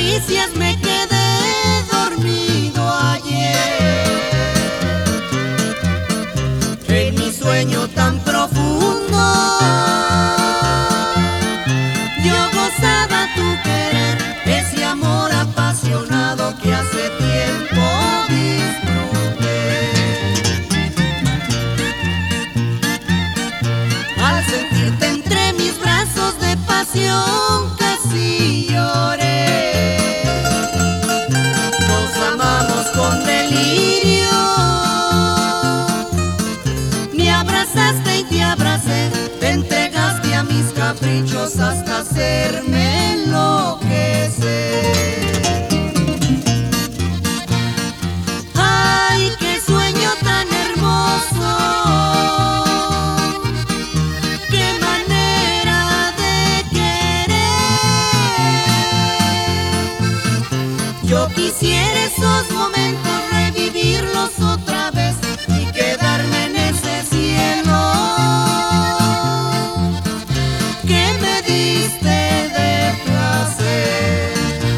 caricias me quedé dormido ayer. En mi sueño tan profundo yo gozaba tu querer, ese amor apasionado que hace tiempo disfruté. Al sentirte entre mis brazos de pasión casi lloré. Nos amamos con delirio, me abrazaste y te abracé, te entregaste a mis caprichos hasta hacerme enloquecer. Ay, qué sueño tan hermoso, qué manera de querer. Yo quisiera esos momentos revivirlos otra vez y quedarme en ese cielo que me diste de placer.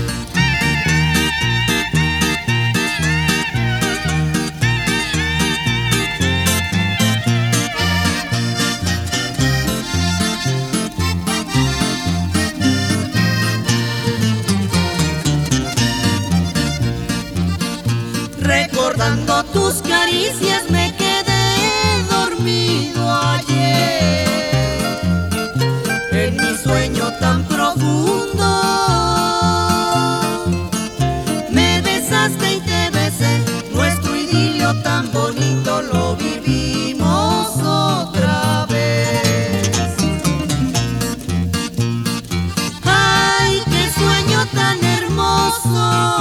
Recordando tus caricias me quedé dormido ayer. En mi sueño tan profundo me besaste y te besé, nuestro idilio tan bonito lo vivimos otra vez. Ay, qué sueño tan hermoso,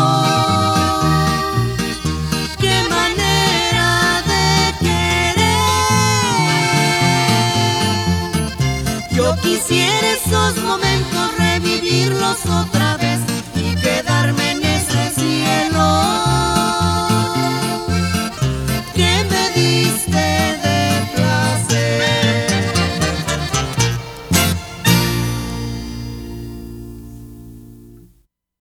qué manera de querer. Yo quisiera esos momentos revivirlos otra vez.